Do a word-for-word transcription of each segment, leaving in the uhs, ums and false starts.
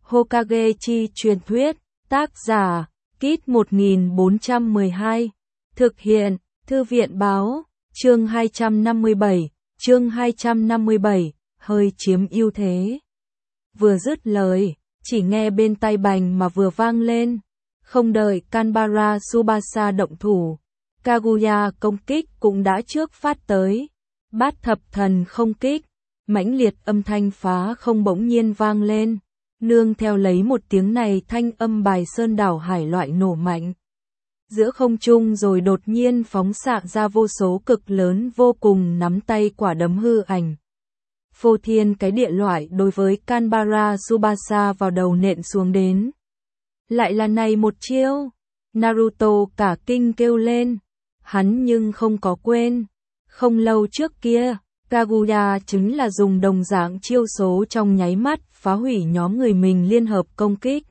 Hokage chi truyền thuyết, tác giả, Kit một nghìn bốn trăm mười hai, thực hiện, Thư viện báo, chương hai trăm năm mươi bảy, chương hai trăm năm mươi bảy, hơi chiếm ưu thế. Vừa dứt lời, chỉ nghe bên tai bành mà vừa vang lên, không đợi Kanbara Tsubasa động thủ, Kaguya công kích cũng đã trước phát tới. Bát thập thần không kích, mãnh liệt âm thanh phá không bỗng nhiên vang lên, nương theo lấy một tiếng này thanh âm bài sơn đảo hải loại nổ mạnh. Giữa không trung rồi đột nhiên phóng xạ ra vô số cực lớn vô cùng nắm tay quả đấm hư ảnh. Phô thiên cái địa loại đối với Kanbara Tsubasa vào đầu nện xuống đến. Lại là này một chiêu, Naruto cả kinh kêu lên, hắn nhưng không có quên. Không lâu trước kia, Kaguya chính là dùng đồng dạng chiêu số trong nháy mắt phá hủy nhóm người mình liên hợp công kích.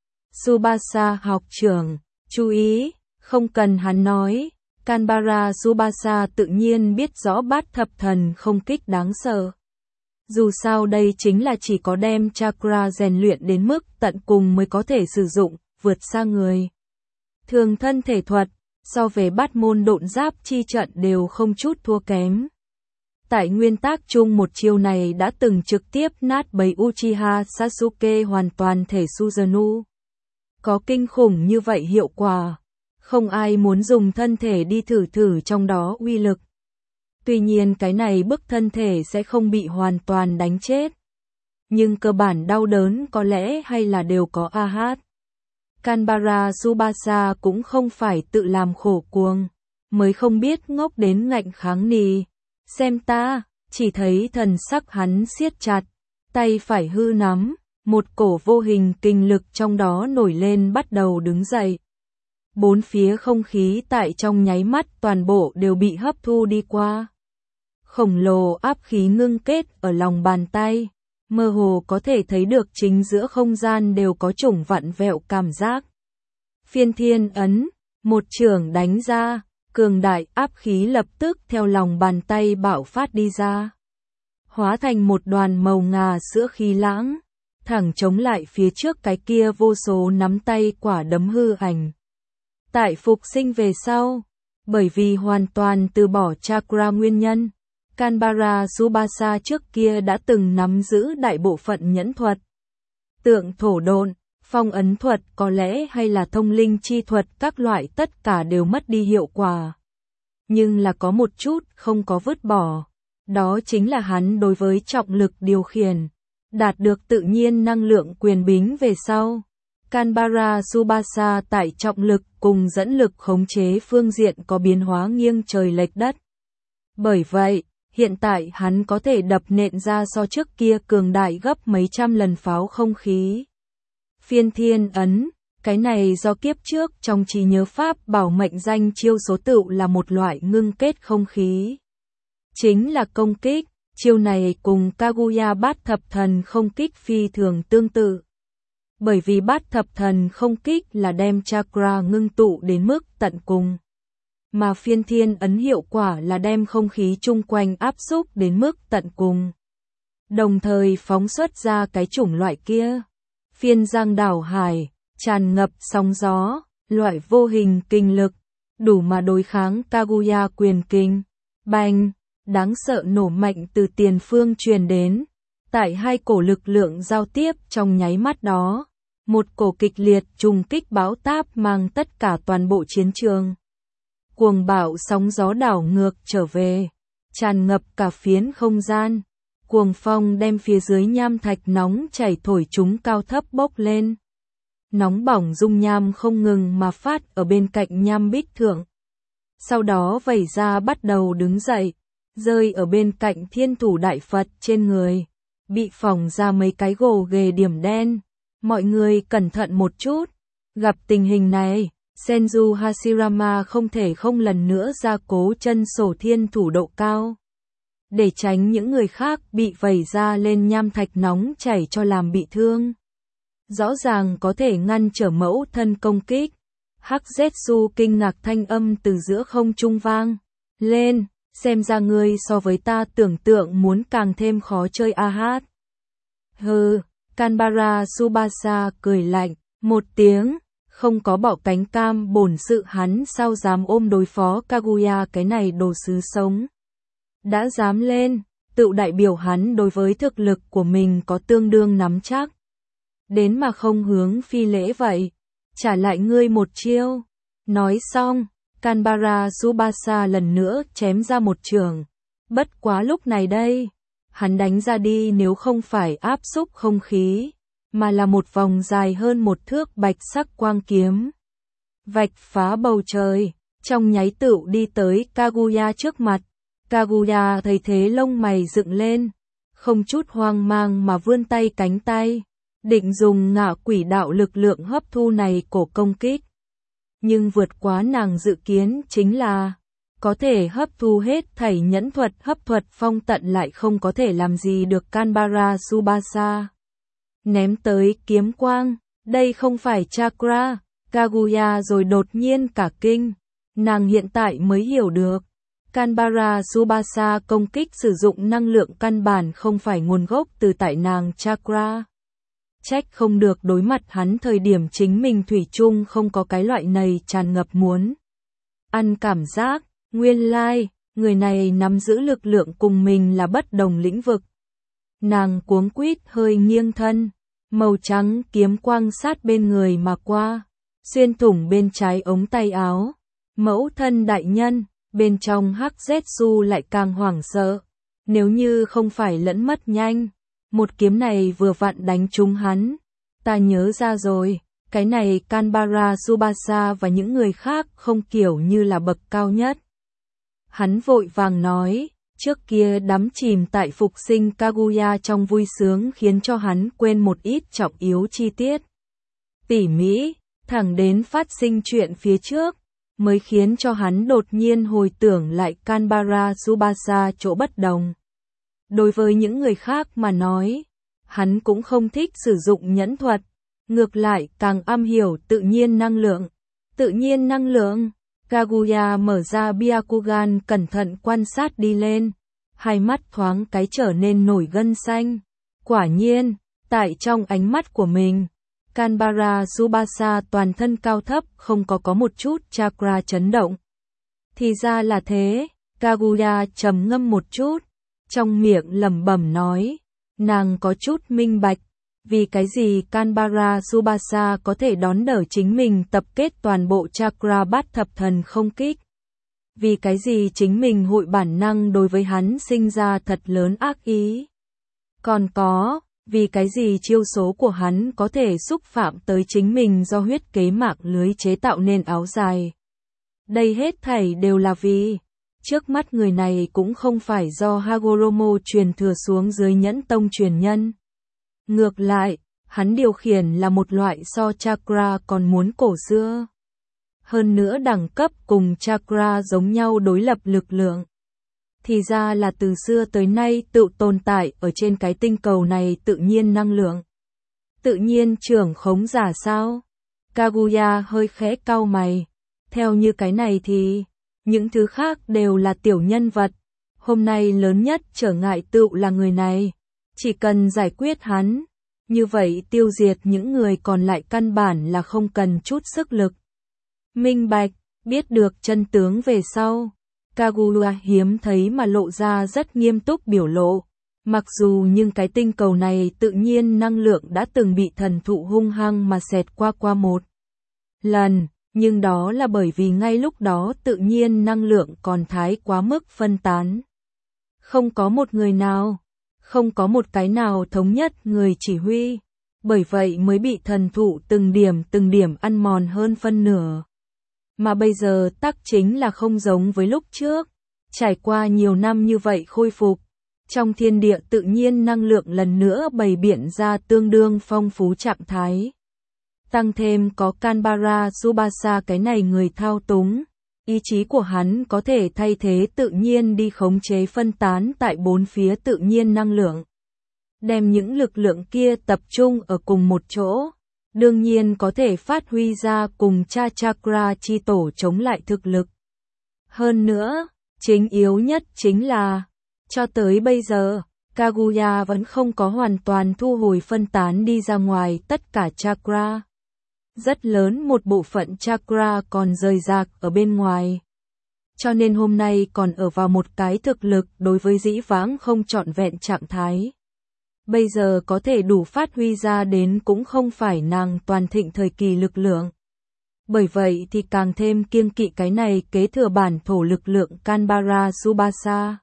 Tsubasa học trưởng, chú ý, không cần hắn nói, Kanbara Tsubasa tự nhiên biết rõ bát thập thần không kích đáng sợ. Dù sao đây chính là chỉ có đem chakra rèn luyện đến mức tận cùng mới có thể sử dụng, vượt xa người thường thân thể thuật, so về bát môn độn giáp chi trận đều không chút thua kém. Tại nguyên tắc chung một chiêu này đã từng trực tiếp nát bấy Uchiha Sasuke hoàn toàn thể Susanoo. Có kinh khủng như vậy hiệu quả, không ai muốn dùng thân thể đi thử thử trong đó uy lực. Tuy nhiên cái này bức thân thể sẽ không bị hoàn toàn đánh chết. Nhưng cơ bản đau đớn có lẽ hay là đều có a hát. Kanbara Tsubasa cũng không phải tự làm khổ cuồng, mới không biết ngốc đến ngạnh kháng nì. Xem ta, chỉ thấy thần sắc hắn siết chặt, tay phải hư nắm, một cổ vô hình kinh lực trong đó nổi lên bắt đầu đứng dậy. Bốn phía không khí tại trong nháy mắt toàn bộ đều bị hấp thu đi qua. Khổng lồ áp khí ngưng kết ở lòng bàn tay, mơ hồ có thể thấy được chính giữa không gian đều có chủng vặn vẹo cảm giác. Phiên thiên ấn, một chưởng đánh ra, cường đại áp khí lập tức theo lòng bàn tay bạo phát đi ra. Hóa thành một đoàn màu ngà sữa khí lãng, thẳng chống lại phía trước cái kia vô số nắm tay quả đấm hư ảnh. Tại phục sinh về sau, bởi vì hoàn toàn từ bỏ chakra nguyên nhân, Kanbara Tsubasa trước kia đã từng nắm giữ đại bộ phận nhẫn thuật. Tượng thổ độn, phong ấn thuật có lẽ hay là thông linh chi thuật các loại tất cả đều mất đi hiệu quả. Nhưng là có một chút không có vứt bỏ, đó chính là hắn đối với trọng lực điều khiển, đạt được tự nhiên năng lượng quyền bính về sau. Kanbara Tsubasa tại trọng lực cùng dẫn lực khống chế phương diện có biến hóa nghiêng trời lệch đất. Bởi vậy, hiện tại hắn có thể đập nện ra so trước kia cường đại gấp mấy trăm lần pháo không khí. Phiên thiên ấn, cái này do kiếp trước trong trí nhớ pháp bảo mệnh danh chiêu số tựu là một loại ngưng kết không khí. Chính là công kích, chiêu này cùng Kaguya bát thập thần không kích phi thường tương tự. Bởi vì bát thập thần không kích là đem chakra ngưng tụ đến mức tận cùng. Mà phiên thiên ấn hiệu quả là đem không khí chung quanh áp xúc đến mức tận cùng. Đồng thời phóng xuất ra cái chủng loại kia. Phiên giang đảo hải, tràn ngập sóng gió, loại vô hình kinh lực, đủ mà đối kháng Kaguya quyền kinh. Bành, đáng sợ nổ mạnh từ tiền phương truyền đến. Tại hai cổ lực lượng giao tiếp trong nháy mắt đó, một cổ kịch liệt trùng kích bão táp mang tất cả toàn bộ chiến trường. Cuồng bạo sóng gió đảo ngược trở về, tràn ngập cả phiến không gian. Cuồng phong đem phía dưới nham thạch nóng chảy thổi chúng cao thấp bốc lên. Nóng bỏng dung nham không ngừng mà phát ở bên cạnh nham bích thượng. Sau đó vẩy ra bắt đầu đứng dậy, rơi ở bên cạnh thiên thủ đại Phật trên người. Bị phỏng ra mấy cái gồ ghề điểm đen. Mọi người cẩn thận một chút. Gặp tình hình này, Senju Hashirama không thể không lần nữa ra cố chân sổ thiên thủ độ cao. Để tránh những người khác bị vẩy ra lên nham thạch nóng chảy cho làm bị thương. Rõ ràng có thể ngăn trở mẫu thân công kích. Hắc Zetsu kinh ngạc thanh âm từ giữa không trung vang lên, xem ra ngươi so với ta tưởng tượng muốn càng thêm khó chơi a hát. Hừ, Canberra Tsubasa cười lạnh, một tiếng, không có bỏ cánh cam bổn sự hắn sao dám ôm đối phó Kaguya cái này đồ sứ sống. Đã dám lên, tự đại biểu hắn đối với thực lực của mình có tương đương nắm chắc. Đến mà không hướng phi lễ vậy, trả lại ngươi một chiêu. Nói xong, Canberra Tsubasa lần nữa chém ra một trường. Bất quá lúc này đây, hắn đánh ra đi nếu không phải áp xúc không khí, mà là một vòng dài hơn một thước bạch sắc quang kiếm. Vạch phá bầu trời, trong nháy tựu đi tới Kaguya trước mặt. Kaguya thấy thế lông mày dựng lên, không chút hoang mang mà vươn tay cánh tay, định dùng ngạ quỷ đạo lực lượng hấp thu này cổ công kích. Nhưng vượt quá nàng dự kiến chính là, có thể hấp thu hết thảy nhẫn thuật hấp thuật phong tận lại không có thể làm gì được Canberra Tsubasa. Ném tới kiếm quang, đây không phải chakra, Kaguya rồi đột nhiên cả kinh, nàng hiện tại mới hiểu được. Canberra Tsubasa công kích sử dụng năng lượng căn bản không phải nguồn gốc từ tại nàng chakra. Trách không được đối mặt hắn thời điểm chính mình thủy chung không có cái loại này tràn ngập muốn ăn cảm giác, nguyên lai, like, người này nắm giữ lực lượng cùng mình là bất đồng lĩnh vực. Nàng cuống quýt hơi nghiêng thân, màu trắng kiếm quang sát bên người mà qua, xuyên thủng bên trái ống tay áo. Mẫu thân đại nhân, bên trong hắc Zetsu lại càng hoảng sợ. Nếu như không phải lẫn mất nhanh, một kiếm này vừa vặn đánh trúng hắn. Ta nhớ ra rồi, cái này Canberra Tsubasa và những người khác không kiểu như là bậc cao nhất. Hắn vội vàng nói, trước kia đắm chìm tại phục sinh Kaguya trong vui sướng khiến cho hắn quên một ít trọng yếu chi tiết. Tỉ mỉ, thẳng đến phát sinh chuyện phía trước, mới khiến cho hắn đột nhiên hồi tưởng lại Canberra Tsubasa chỗ bất đồng. Đối với những người khác mà nói, hắn cũng không thích sử dụng nhẫn thuật, ngược lại càng am hiểu tự nhiên năng lượng. Tự nhiên năng lượng, Kaguya mở ra Byakugan cẩn thận quan sát đi lên, hai mắt thoáng cái trở nên nổi gân xanh. Quả nhiên, tại trong ánh mắt của mình, Canberra Tsubasa toàn thân cao thấp không có có một chút chakra chấn động. Thì ra là thế, Kaguya trầm ngâm một chút, trong miệng lẩm bẩm nói, nàng có chút minh bạch, vì cái gì Canberra Tsubasa có thể đón đỡ chính mình tập kết toàn bộ chakra bát thập thần không kích. Vì cái gì chính mình hội bản năng đối với hắn sinh ra thật lớn ác ý. Còn có, vì cái gì chiêu số của hắn có thể xúc phạm tới chính mình do huyết kế mạng lưới chế tạo nên áo dài. Đây hết thảy đều là vì, trước mắt người này cũng không phải do Hagoromo truyền thừa xuống dưới nhẫn tông truyền nhân. Ngược lại, hắn điều khiển là một loại so chakra còn muốn cổ xưa. Hơn nữa đẳng cấp cùng chakra giống nhau đối lập lực lượng. Thì ra là từ xưa tới nay tự tồn tại ở trên cái tinh cầu này tự nhiên năng lượng. Tự nhiên trưởng khống giả sao? Kaguya hơi khẽ cau mày. Theo như cái này thì, những thứ khác đều là tiểu nhân vật. Hôm nay lớn nhất trở ngại tự là người này. Chỉ cần giải quyết hắn, như vậy tiêu diệt những người còn lại căn bản là không cần chút sức lực. Minh bạch, biết được chân tướng về sau. Kaguya hiếm thấy mà lộ ra rất nghiêm túc biểu lộ. Mặc dù nhưng cái tinh cầu này tự nhiên năng lượng đã từng bị thần thụ hung hăng mà xẹt qua qua một lần, nhưng đó là bởi vì ngay lúc đó tự nhiên năng lượng còn thái quá mức phân tán. Không có một người nào, không có một cái nào thống nhất người chỉ huy, bởi vậy mới bị thần thụ từng điểm từng điểm ăn mòn hơn phân nửa. Mà bây giờ tắc chính là không giống với lúc trước, trải qua nhiều năm như vậy khôi phục, trong thiên địa tự nhiên năng lượng lần nữa bày biện ra tương đương phong phú trạng thái. Tăng thêm có Canberra Tsubasa cái này người thao túng, ý chí của hắn có thể thay thế tự nhiên đi khống chế phân tán tại bốn phía tự nhiên năng lượng. Đem những lực lượng kia tập trung ở cùng một chỗ. Đương nhiên có thể phát huy ra cùng cha chakra chi tổ chống lại thực lực. Hơn nữa, chính yếu nhất chính là, cho tới bây giờ, Kaguya vẫn không có hoàn toàn thu hồi phân tán đi ra ngoài tất cả chakra. Rất lớn một bộ phận chakra còn rời rạc ở bên ngoài. Cho nên hôm nay còn ở vào một cái thực lực đối với dĩ vãng không trọn vẹn trạng thái. Bây giờ có thể đủ phát huy ra đến cũng không phải nàng toàn thịnh thời kỳ lực lượng. Bởi vậy thì càng thêm kiêng kỵ cái này kế thừa bản thổ lực lượng Canberra Tsubasa.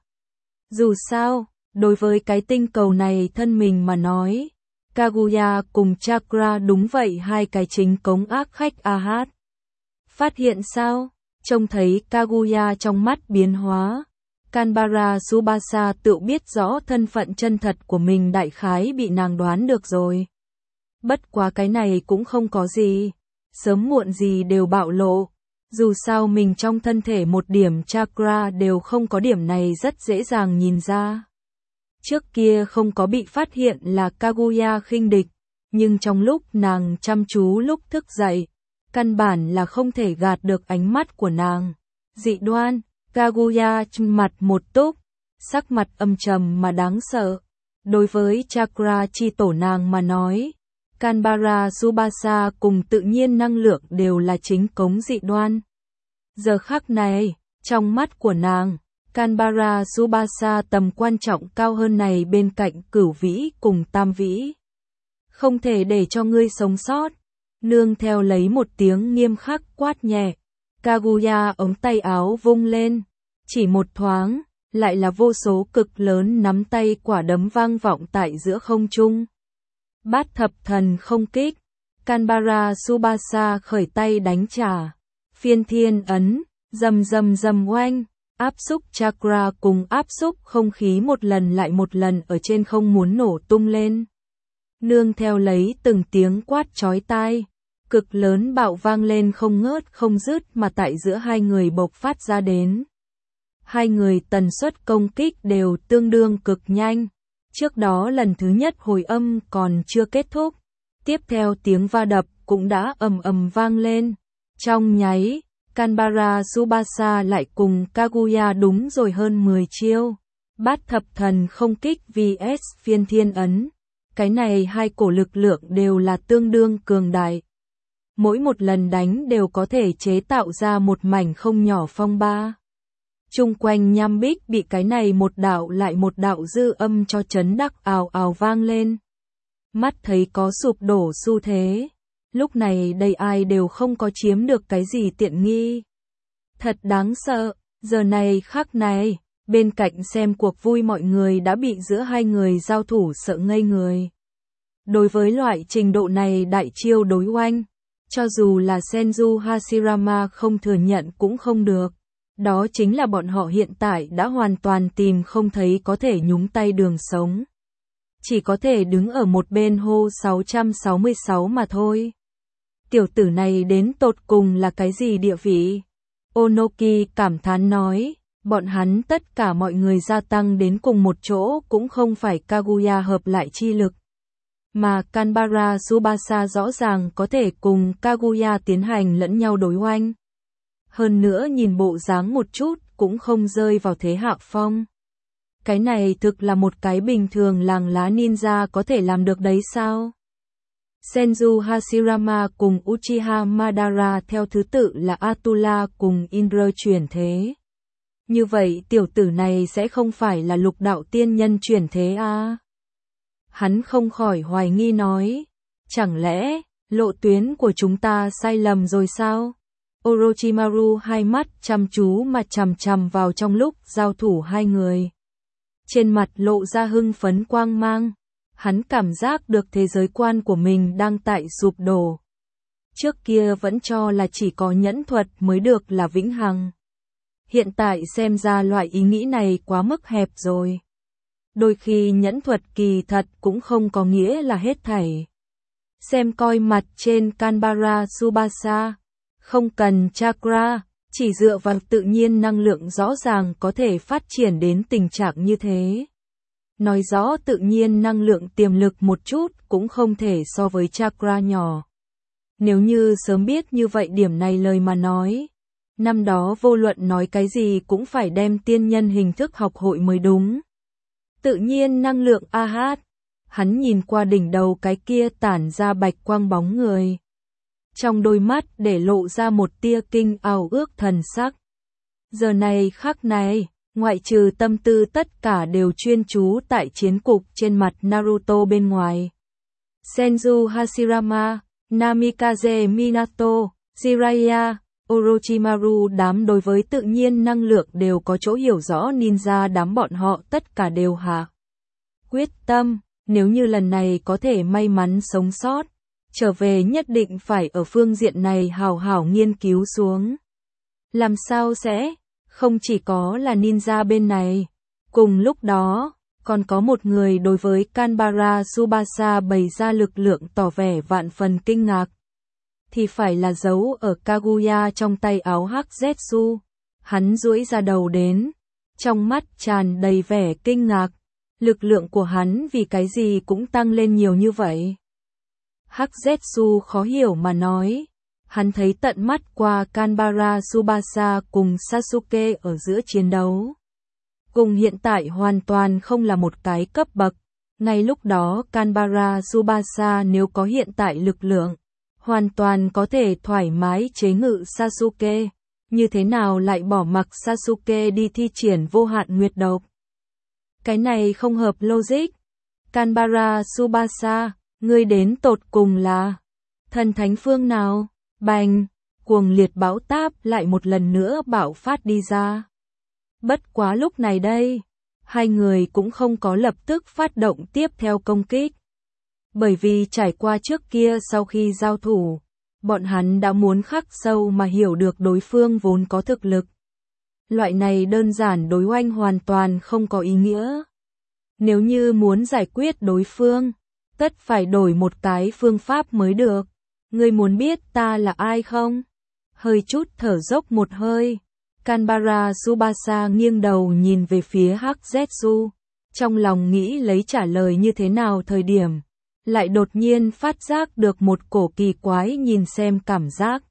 Dù sao, đối với cái tinh cầu này thân mình mà nói, Kaguya cùng Chakra đúng vậy hai cái chính cống ác khách a hát. Phát hiện sao? Trông thấy Kaguya trong mắt biến hóa. Canberra Tsubasa tự biết rõ thân phận chân thật của mình đại khái bị nàng đoán được rồi. Bất quá cái này cũng không có gì. Sớm muộn gì đều bạo lộ. Dù sao mình trong thân thể một điểm chakra đều không có điểm này rất dễ dàng nhìn ra. Trước kia không có bị phát hiện là Kaguya khinh địch, nhưng trong lúc nàng chăm chú lúc thức dậy, căn bản là không thể gạt được ánh mắt của nàng. Dị đoan, Kaguya mặt một túc, sắc mặt âm trầm mà đáng sợ. Đối với chakra chi tổ nàng mà nói, Canberra Tsubasa cùng tự nhiên năng lượng đều là chính cống dị đoan. Giờ khắc này, trong mắt của nàng, Canberra Tsubasa tầm quan trọng cao hơn này bên cạnh cửu vĩ cùng tam vĩ. Không thể để cho ngươi sống sót. Nương theo lấy một tiếng nghiêm khắc quát nhẹ. Kaguya ống tay áo vung lên. Chỉ một thoáng, lại là vô số cực lớn nắm tay quả đấm vang vọng tại giữa không trung. Bát thập thần không kích. Canberra Tsubasa khởi tay đánh trả. Phiên thiên ấn, rầm rầm rầm oanh. Áp xúc chakra cùng áp xúc không khí một lần lại một lần ở trên không muốn nổ tung lên. Nương theo lấy từng tiếng quát chói tai, cực lớn bạo vang lên không ngớt không dứt mà tại giữa hai người bộc phát ra đến. Hai người tần suất công kích đều tương đương cực nhanh. Trước đó lần thứ nhất hồi âm còn chưa kết thúc, tiếp theo tiếng va đập cũng đã ầm ầm vang lên. Trong nháy, Canberra Tsubasa lại cùng Kaguya đúng rồi hơn mười chiêu. Bát thập thần không kích vs phiên thiên ấn. Cái này hai cổ lực lượng đều là tương đương cường đại. Mỗi một lần đánh đều có thể chế tạo ra một mảnh không nhỏ phong ba. Trung quanh nham bích bị cái này một đạo lại một đạo dư âm cho chấn đắc ào ào vang lên. Mắt thấy có sụp đổ xu thế. Lúc này đây ai đều không có chiếm được cái gì tiện nghi. Thật đáng sợ, giờ này khắc này, bên cạnh xem cuộc vui mọi người đã bị giữa hai người giao thủ sợ ngây người. Đối với loại trình độ này đại chiêu đối oanh, cho dù là Senju Hashirama không thừa nhận cũng không được. Đó chính là bọn họ hiện tại đã hoàn toàn tìm không thấy có thể nhúng tay đường sống. Chỉ có thể đứng ở một bên hô sáu trăm sáu mươi sáu mà thôi. Tiểu tử này đến tột cùng là cái gì địa vị? Onoki cảm thán nói, bọn hắn tất cả mọi người gia tăng đến cùng một chỗ cũng không phải Kaguya hợp lại chi lực. Mà Canberra Tsubasa rõ ràng có thể cùng Kaguya tiến hành lẫn nhau đối oanh. Hơn nữa nhìn bộ dáng một chút cũng không rơi vào thế hạ phong. Cái này thực là một cái bình thường làng lá ninja có thể làm được đấy sao? Senju Hashirama cùng Uchiha Madara theo thứ tự là Atula cùng Indra chuyển thế. Như vậy tiểu tử này sẽ không phải là lục đạo tiên nhân chuyển thế à? Hắn không khỏi hoài nghi nói. Chẳng lẽ, lộ tuyến của chúng ta sai lầm rồi sao? Orochimaru hai mắt chăm chú mà chằm chằm vào trong lúc giao thủ hai người. Trên mặt lộ ra hưng phấn quang mang. Hắn cảm giác được thế giới quan của mình đang tại sụp đổ. Trước kia vẫn cho là chỉ có nhẫn thuật mới được là vĩnh hằng. Hiện tại xem ra loại ý nghĩ này quá mức hẹp rồi. Đôi khi nhẫn thuật kỳ thật cũng không có nghĩa là hết thảy. Xem coi mặt trên Canberra Tsubasa, không cần chakra, chỉ dựa vào tự nhiên năng lượng rõ ràng có thể phát triển đến tình trạng như thế. Nói rõ tự nhiên năng lượng tiềm lực một chút cũng không thể so với chakra nhỏ. Nếu như sớm biết như vậy điểm này lời mà nói, năm đó vô luận nói cái gì cũng phải đem tiên nhân hình thức học hội mới đúng. Tự nhiên năng lượng a hát. Hắn nhìn qua đỉnh đầu cái kia tản ra bạch quang bóng người. Trong đôi mắt để lộ ra một tia kinh ảo ước thần sắc. Giờ này khắc này, ngoại trừ tâm tư tất cả đều chuyên chú tại chiến cục trên mặt Naruto bên ngoài. Senju Hashirama, Namikaze Minato, Jiraiya, Orochimaru đám đối với tự nhiên năng lượng đều có chỗ hiểu rõ ninja đám bọn họ tất cả đều hạ quyết tâm, nếu như lần này có thể may mắn sống sót, trở về nhất định phải ở phương diện này hào hảo nghiên cứu xuống. Làm sao sẽ, không chỉ có là ninja bên này, cùng lúc đó, còn có một người đối với Kanbara Tsubasa bày ra lực lượng tỏ vẻ vạn phần kinh ngạc. Thì phải là giấu ở Kaguya trong tay áo hắc Zetsu. Hắn duỗi ra đầu đến, trong mắt tràn đầy vẻ kinh ngạc. Lực lượng của hắn vì cái gì cũng tăng lên nhiều như vậy. Hắc Zetsu khó hiểu mà nói. Hắn thấy tận mắt qua Kanbara Tsubasa cùng Sasuke ở giữa chiến đấu. Cùng hiện tại hoàn toàn không là một cái cấp bậc. Ngay lúc đó Kanbara Tsubasa nếu có hiện tại lực lượng, hoàn toàn có thể thoải mái chế ngự Sasuke. Như thế nào lại bỏ mặc Sasuke đi thi triển vô hạn nguyệt độc? Cái này không hợp logic. Kanbara Tsubasa, ngươi đến tột cùng là thần thánh phương nào? Bành, cuồng liệt bão táp lại một lần nữa bạo phát đi ra. Bất quá lúc này đây, hai người cũng không có lập tức phát động tiếp theo công kích. Bởi vì trải qua trước kia sau khi giao thủ, bọn hắn đã muốn khắc sâu mà hiểu được đối phương vốn có thực lực. Loại này đơn giản đối oanh hoàn toàn không có ý nghĩa. Nếu như muốn giải quyết đối phương, tất phải đổi một cái phương pháp mới được. Ngươi muốn biết ta là ai không? Hơi chút thở dốc một hơi. Kanbara Tsubasa nghiêng đầu nhìn về phía Hắc Zetsu. Trong lòng nghĩ lấy trả lời như thế nào thời điểm. Lại đột nhiên phát giác được một cổ kỳ quái nhìn xem cảm giác.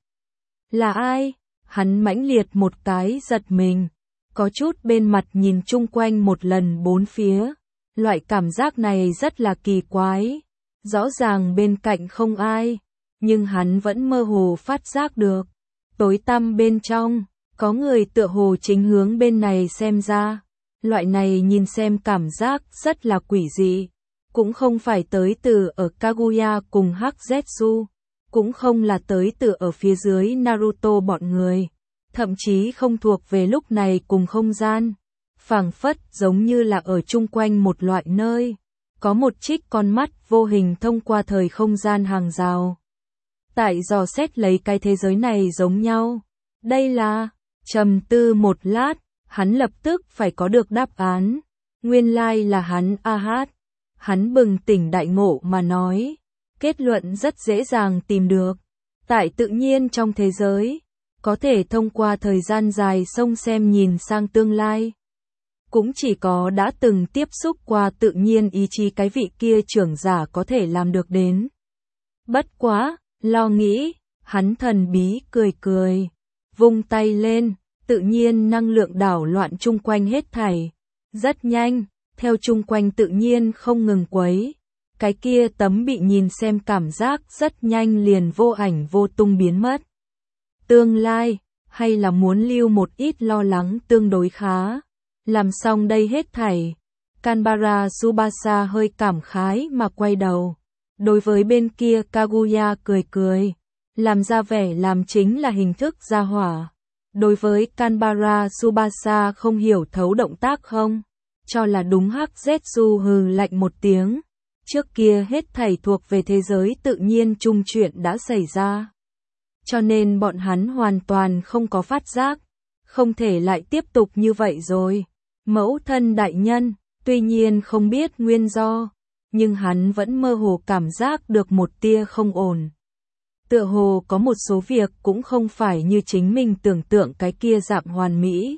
Là ai? Hắn mãnh liệt một cái giật mình. Có chút bên mặt nhìn chung quanh một lần bốn phía. Loại cảm giác này rất là kỳ quái. Rõ ràng bên cạnh không ai. Nhưng hắn vẫn mơ hồ phát giác được. Tối tăm bên trong, có người tựa hồ chính hướng bên này xem ra. Loại này nhìn xem cảm giác rất là quỷ dị. Cũng không phải tới từ ở Kaguya cùng Hắc Zetsu. Cũng không là tới từ ở phía dưới Naruto bọn người. Thậm chí không thuộc về lúc này cùng không gian. Phảng phất giống như là ở chung quanh một loại nơi. Có một trích con mắt vô hình thông qua thời không gian hàng rào. Tại dò xét lấy cái thế giới này giống nhau. Đây là, trầm tư một lát, hắn lập tức phải có được đáp án. Nguyên lai là hắn a hát. Hắn bừng tỉnh đại ngộ mà nói. Kết luận rất dễ dàng tìm được. Tại tự nhiên trong thế giới, có thể thông qua thời gian dài sông xem nhìn sang tương lai. Cũng chỉ có đã từng tiếp xúc qua tự nhiên ý chí cái vị kia trưởng giả có thể làm được đến. Bất quá, lo nghĩ, hắn thần bí cười cười, vung tay lên, tự nhiên năng lượng đảo loạn chung quanh hết thảy. Rất nhanh, theo chung quanh tự nhiên không ngừng quấy. Cái kia tấm bị nhìn xem cảm giác rất nhanh liền vô ảnh vô tung biến mất. Tương lai, hay là muốn lưu một ít lo lắng tương đối khá. Làm xong đây hết thảy, Kanbara Tsubasa hơi cảm khái mà quay đầu. Đối với bên kia Kaguya cười cười, làm ra vẻ làm chính là hình thức gia hỏa. Đối với Kanbara Tsubasa không hiểu thấu động tác không, cho là đúng Hắc Zetsu hừ lạnh một tiếng. Trước kia hết thảy thuộc về thế giới tự nhiên chung chuyện đã xảy ra. Cho nên bọn hắn hoàn toàn không có phát giác, không thể lại tiếp tục như vậy rồi. Mẫu thân đại nhân, tuy nhiên không biết nguyên do, nhưng hắn vẫn mơ hồ cảm giác được một tia không ổn. Tựa hồ có một số việc cũng không phải như chính mình tưởng tượng cái kia dạng hoàn mỹ.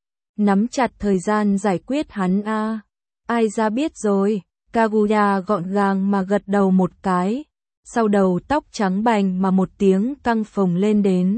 Nắm chặt thời gian giải quyết hắn a. À. Ai ra biết rồi, Kaguya gọn gàng mà gật đầu một cái, sau đầu tóc trắng bành mà một tiếng căng phồng lên đến.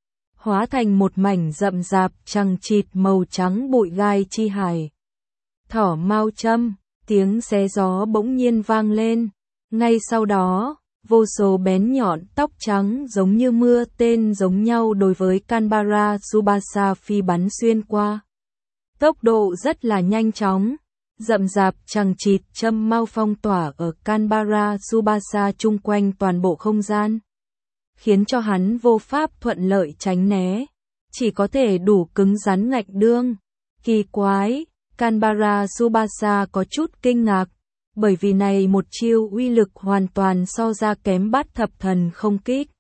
Hóa thành một mảnh rậm rạp chằng chịt màu trắng bụi gai chi hải. Thỏ Mao Châm, tiếng xé gió bỗng nhiên vang lên. Ngay sau đó, vô số bén nhọn tóc trắng giống như mưa tên giống nhau đối với Canberra Tsubasa phi bắn xuyên qua. Tốc độ rất là nhanh chóng, rậm rạp chằng chịt châm mau phong tỏa ở Canberra Tsubasa chung quanh toàn bộ không gian, khiến cho hắn vô pháp thuận lợi tránh né, chỉ có thể đủ cứng rắn ngạch đương. Kỳ quái, Canberra Tsubasa có chút kinh ngạc, bởi vì này một chiêu uy lực hoàn toàn so ra kém bát thập thần không kích.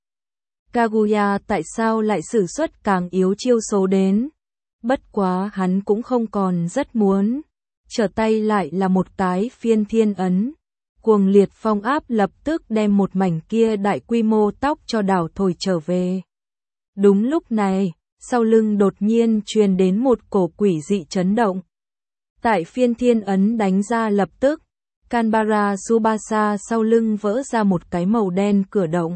Kaguya tại sao lại sử xuất càng yếu chiêu số đến? Bất quá hắn cũng không còn rất muốn. Trở tay lại là một cái phiên thiên ấn. Cuồng liệt phong áp lập tức đem một mảnh kia đại quy mô tóc cho đảo thổi trở về. Đúng lúc này, sau lưng đột nhiên truyền đến một cổ quỷ dị chấn động. Tại phiên thiên ấn đánh ra lập tức, Canberra Tsubasa sau lưng vỡ ra một cái màu đen cửa động.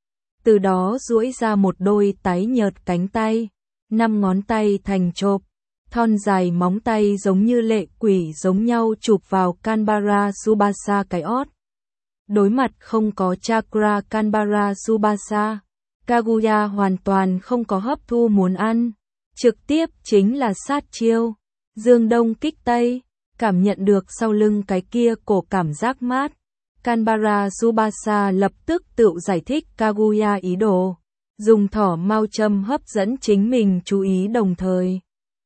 Từ đó duỗi ra một đôi tái nhợt cánh tay, năm ngón tay thành chộp, thon dài móng tay giống như lệ quỷ giống nhau chụp vào Canberra Tsubasa cái ót. Đối mặt không có chakra Canberra Tsubasa, Kaguya hoàn toàn không có hấp thu muốn ăn, trực tiếp chính là sát chiêu, dương đông kích tây. Cảm nhận được sau lưng cái kia cổ cảm giác mát, Canberra Tsubasa lập tức tự giải thích Kaguya ý đồ, dùng thỏ mao châm hấp dẫn chính mình chú ý đồng thời.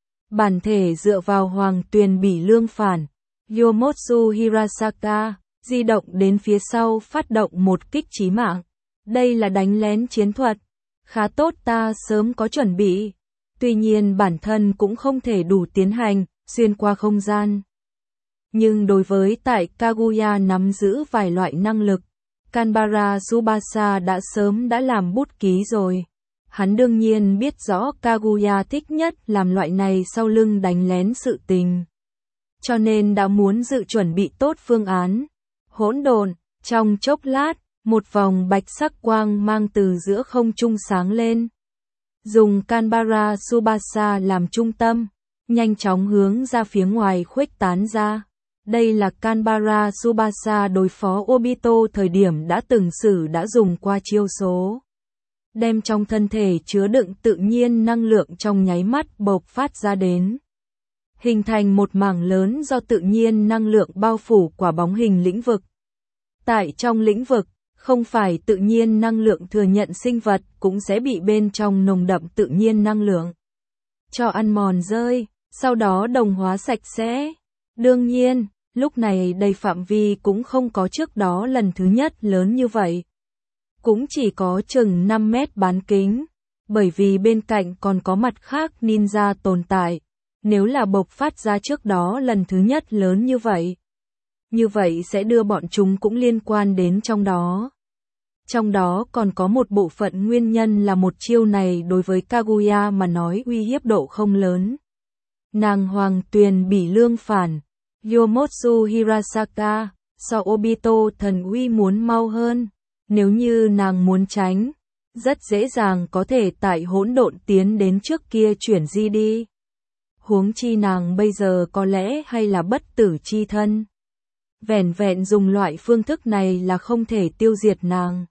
Bản thể dựa vào hoàng tuyền bỉ lương phản, Yomotsu Hirasaka, di động đến phía sau phát động một kích chí mạng. Đây là đánh lén chiến thuật, khá tốt, ta sớm có chuẩn bị. Tuy nhiên bản thân cũng không thể đủ tiến hành, xuyên qua không gian. Nhưng đối với tại Kaguya nắm giữ vài loại năng lực, Canberra Tsubasa đã sớm đã làm bút ký rồi. Hắn đương nhiên biết rõ Kaguya thích nhất làm loại này sau lưng đánh lén sự tình. Cho nên đã muốn dự chuẩn bị tốt phương án. Hỗn độn, trong chốc lát, một vòng bạch sắc quang mang từ giữa không trung sáng lên. Dùng Canberra Tsubasa làm trung tâm, nhanh chóng hướng ra phía ngoài khuếch tán ra. Đây là Canberra Tsubasa đối phó Obito thời điểm đã từng sử đã dùng qua chiêu số. Đem trong thân thể chứa đựng tự nhiên năng lượng trong nháy mắt bộc phát ra đến. Hình thành một mảng lớn do tự nhiên năng lượng bao phủ quả bóng hình lĩnh vực. Tại trong lĩnh vực, không phải tự nhiên năng lượng thừa nhận sinh vật cũng sẽ bị bên trong nồng đậm tự nhiên năng lượng cho ăn mòn rơi, sau đó đồng hóa sạch sẽ. Đương nhiên, lúc này đây phạm vi cũng không có trước đó lần thứ nhất lớn như vậy. Cũng chỉ có chừng năm mét bán kính, bởi vì bên cạnh còn có mặt khác ninja tồn tại. Nếu là bộc phát ra trước đó lần thứ nhất lớn như vậy, như vậy sẽ đưa bọn chúng cũng liên quan đến trong đó. Trong đó còn có một bộ phận nguyên nhân là một chiêu này đối với Kaguya mà nói uy hiếp độ không lớn. Nàng hoàng tuyền bỉ lương phản, Yomotsu Hirasaka, so Obito thần uy muốn mau hơn. Nếu như nàng muốn tránh, rất dễ dàng có thể tại hỗn độn tiến đến trước kia chuyển di đi. Huống chi nàng bây giờ có lẽ hay là bất tử chi thân. Vẻn vẹn dùng loại phương thức này là không thể tiêu diệt nàng.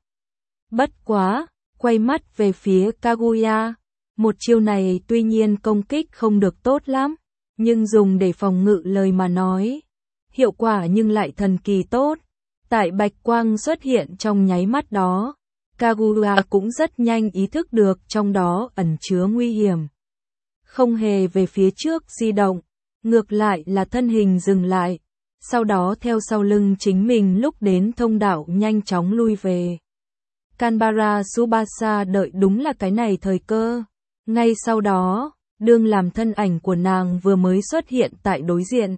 Bất quá, quay mắt về phía Kaguya. Một chiêu này tuy nhiên công kích không được tốt lắm, nhưng dùng để phòng ngự lời mà nói. Hiệu quả nhưng lại thần kỳ tốt. Tại bạch quang xuất hiện trong nháy mắt đó, Kaguya cũng rất nhanh ý thức được trong đó ẩn chứa nguy hiểm. Không hề về phía trước di động, ngược lại là thân hình dừng lại, sau đó theo sau lưng chính mình lúc đến thông đạo nhanh chóng lui về. Canberra Tsubasa đợi đúng là cái này thời cơ. Ngay sau đó, đương làm thân ảnh của nàng vừa mới xuất hiện tại đối diện.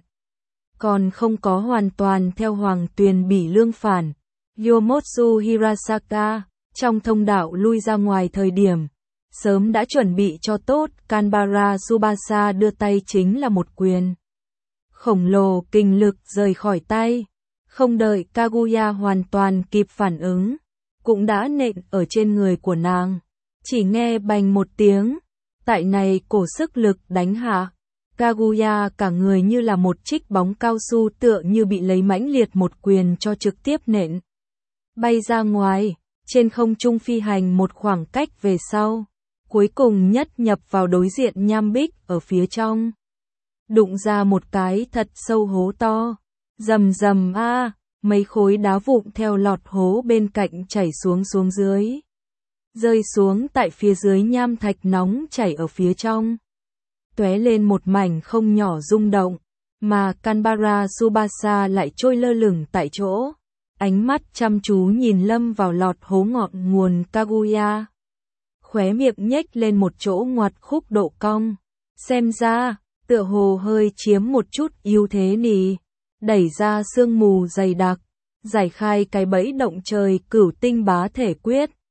Còn không có hoàn toàn theo hoàng tuyền bỉ lương phản, Yomotsu Hirasaka, trong thông đạo lui ra ngoài thời điểm, sớm đã chuẩn bị cho tốt, Canberra Tsubasa đưa tay chính là một quyền. Khổng lồ kinh lực rời khỏi tay, không đợi Kaguya hoàn toàn kịp phản ứng, cũng đã nện ở trên người của nàng. Chỉ nghe bành một tiếng, tại này cổ sức lực đánh hạ, Kaguya cả người như là một chiếc bóng cao su tựa như bị lấy mãnh liệt một quyền cho trực tiếp nện. Bay ra ngoài, trên không trung phi hành một khoảng cách về sau. Cuối cùng nhất nhập vào đối diện nham bích ở phía trong. Đụng ra một cái thật sâu hố to. Rầm rầm a, mấy khối đá vụn theo lọt hố bên cạnh chảy xuống xuống dưới. Rơi xuống tại phía dưới nham thạch nóng chảy ở phía trong. Tóe lên một mảnh không nhỏ rung động, mà Kanbara Tsubasa lại trôi lơ lửng tại chỗ. Ánh mắt chăm chú nhìn lâm vào lọt hố ngọn nguồn Kaguya. Khóe miệng nhếch lên một chỗ ngoặt khúc độ cong. Xem ra, tựa hồ hơi chiếm một chút ưu thế nì. Đẩy ra sương mù dày đặc, giải khai cái bẫy động trời cửu tinh bá thể quyết.